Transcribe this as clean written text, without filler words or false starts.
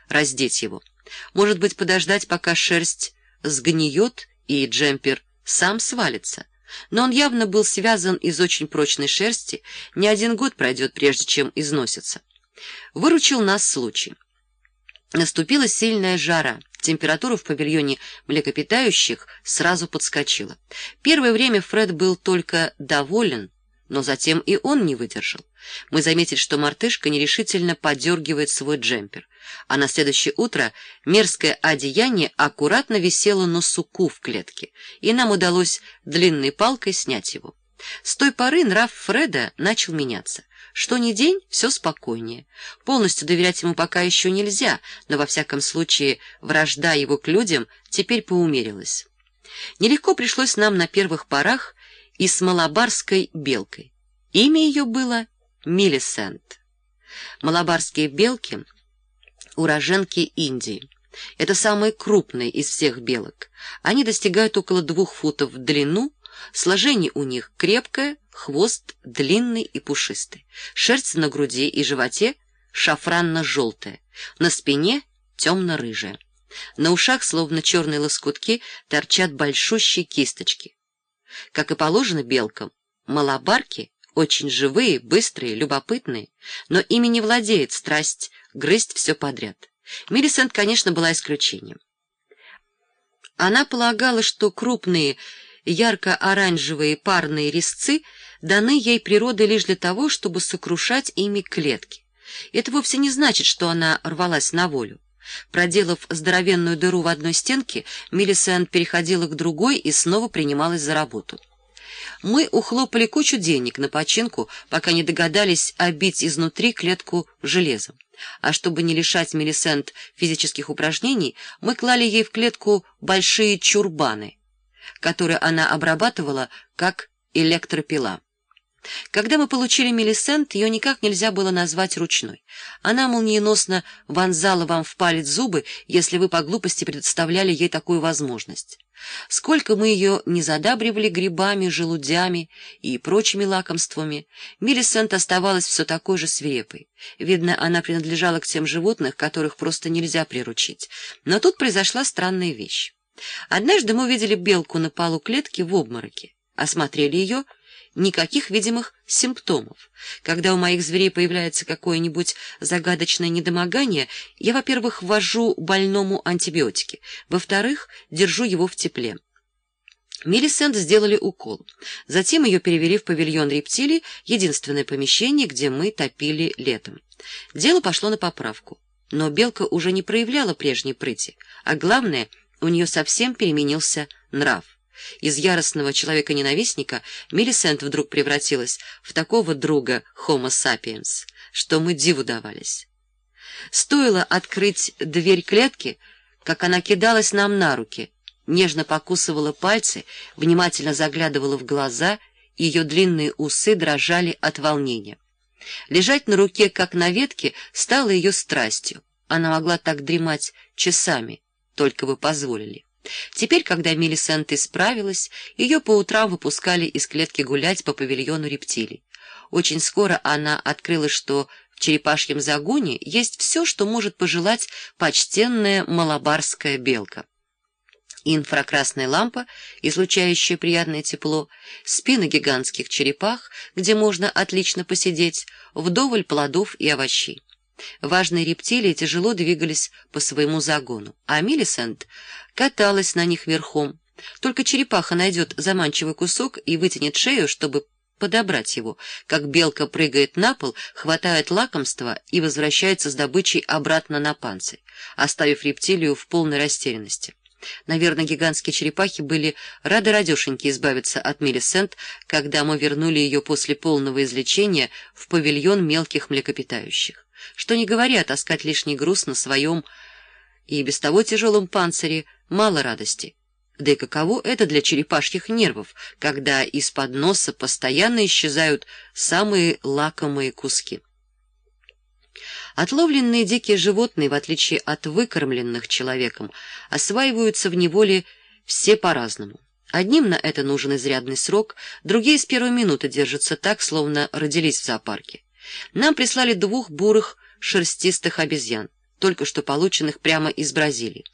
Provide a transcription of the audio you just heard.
раздеть его. Может быть, подождать, пока шерсть сгниет и джемпер сам свалится. Но он явно был связан из очень прочной шерсти, не один год пройдет, прежде чем износится. Выручил нас случай. Наступила сильная жара. Температура в павильоне млекопитающих сразу подскочила. Первое время Фред был только доволен, но затем и он не выдержал. Мы заметили, что мартышка нерешительно подергивает свой джемпер, а на следующее утро мерзкое одеяние аккуратно висело на суку в клетке, и нам удалось длинной палкой снять его. С той поры нрав Фреда начал меняться. Что ни день, все спокойнее. Полностью доверять ему пока еще нельзя, но во всяком случае вражда его к людям теперь поумерилась. Нелегко пришлось нам на первых порах и с малабарской белкой. Имя ее было Милисент. Малабарские белки — уроженки Индии. Это самые крупные из всех белок. Они достигают около 2 футов в длину, сложение у них крепкое, хвост длинный и пушистый. Шерсть на груди и животе шафранно-желтая, на спине темно-рыжая. На ушах, словно черные лоскутки, торчат большущие кисточки. Как и положено белкам, малабарки очень живые, быстрые, любопытные, но ими не владеет страсть грызть все подряд. Милисент, конечно, была исключением. Она полагала, что крупные ярко-оранжевые парные резцы даны ей природой лишь для того, чтобы сокрушать ими клетки. Это вовсе не значит, что она рвалась на волю. Проделав здоровенную дыру в одной стенке, Милисент переходила к другой и снова принималась за работу. Мы ухлопали кучу денег на починку, пока не догадались обить изнутри клетку железом. А чтобы не лишать Милисент физических упражнений, мы клали ей в клетку большие чурбаны, которые она обрабатывала как электропила. Когда мы получили Милисент, ее никак нельзя было назвать ручной. Она молниеносно вонзала вам в палец зубы, если вы по глупости предоставляли ей такую возможность. Сколько мы ее не задабривали грибами, желудями и прочими лакомствами, Милисент оставалась все такой же свирепой. Видно, она принадлежала к тем животным, которых просто нельзя приручить. Но тут произошла странная вещь. Однажды мы увидели белку на полу клетки в обмороке, осмотрели ее. Никаких видимых симптомов. Когда у моих зверей появляется какое-нибудь загадочное недомогание, я, во-первых, ввожу больному антибиотики, во-вторых, держу его в тепле. Милисент сделали укол. Затем ее перевели в павильон рептилий, единственное помещение, где мы топили летом. Дело пошло на поправку. Но белка уже не проявляла прежней прыти, а главное, у нее совсем переменился нрав. Из яростного человека-ненавистника Милисент вдруг превратилась в такого друга Homo sapiens, что мы диву давались. Стоило открыть дверь клетки, как она кидалась нам на руки, нежно покусывала пальцы, внимательно заглядывала в глаза, и ее длинные усы дрожали от волнения. Лежать на руке, как на ветке, стало ее страстью. Она могла так дремать часами, только бы позволили. Теперь, когда Милисент исправилась, ее по утрам выпускали из клетки гулять по павильону рептилий. Очень скоро она открыла, что в черепашьем загоне есть все, что может пожелать почтенная малабарская белка. Инфракрасная лампа, излучающая приятное тепло, спины гигантских черепах, где можно отлично посидеть, вдоволь плодов и овощей. Важные рептилии тяжело двигались по своему загону, а Милисент каталась на них верхом. Только черепаха найдет заманчивый кусок и вытянет шею, чтобы подобрать его, как белка прыгает на пол, хватает лакомство и возвращается с добычей обратно на панцирь, оставив рептилию в полной растерянности. Наверное, гигантские черепахи были рады радешеньки избавиться от Милисент, когда мы вернули ее после полного излечения в павильон мелких млекопитающих. Что не говоря, таскать лишний груз на своем и без того тяжелом панцире мало радости. Да и каково это для черепашьих нервов, когда из-под носа постоянно исчезают самые лакомые куски. Отловленные дикие животные, в отличие от выкормленных человеком, осваиваются в неволе все по-разному. Одним на это нужен изрядный срок, другие с первой минуты держатся так, словно родились в зоопарке. Нам прислали 2 бурых шерстистых обезьян. только что полученных прямо из Бразилии.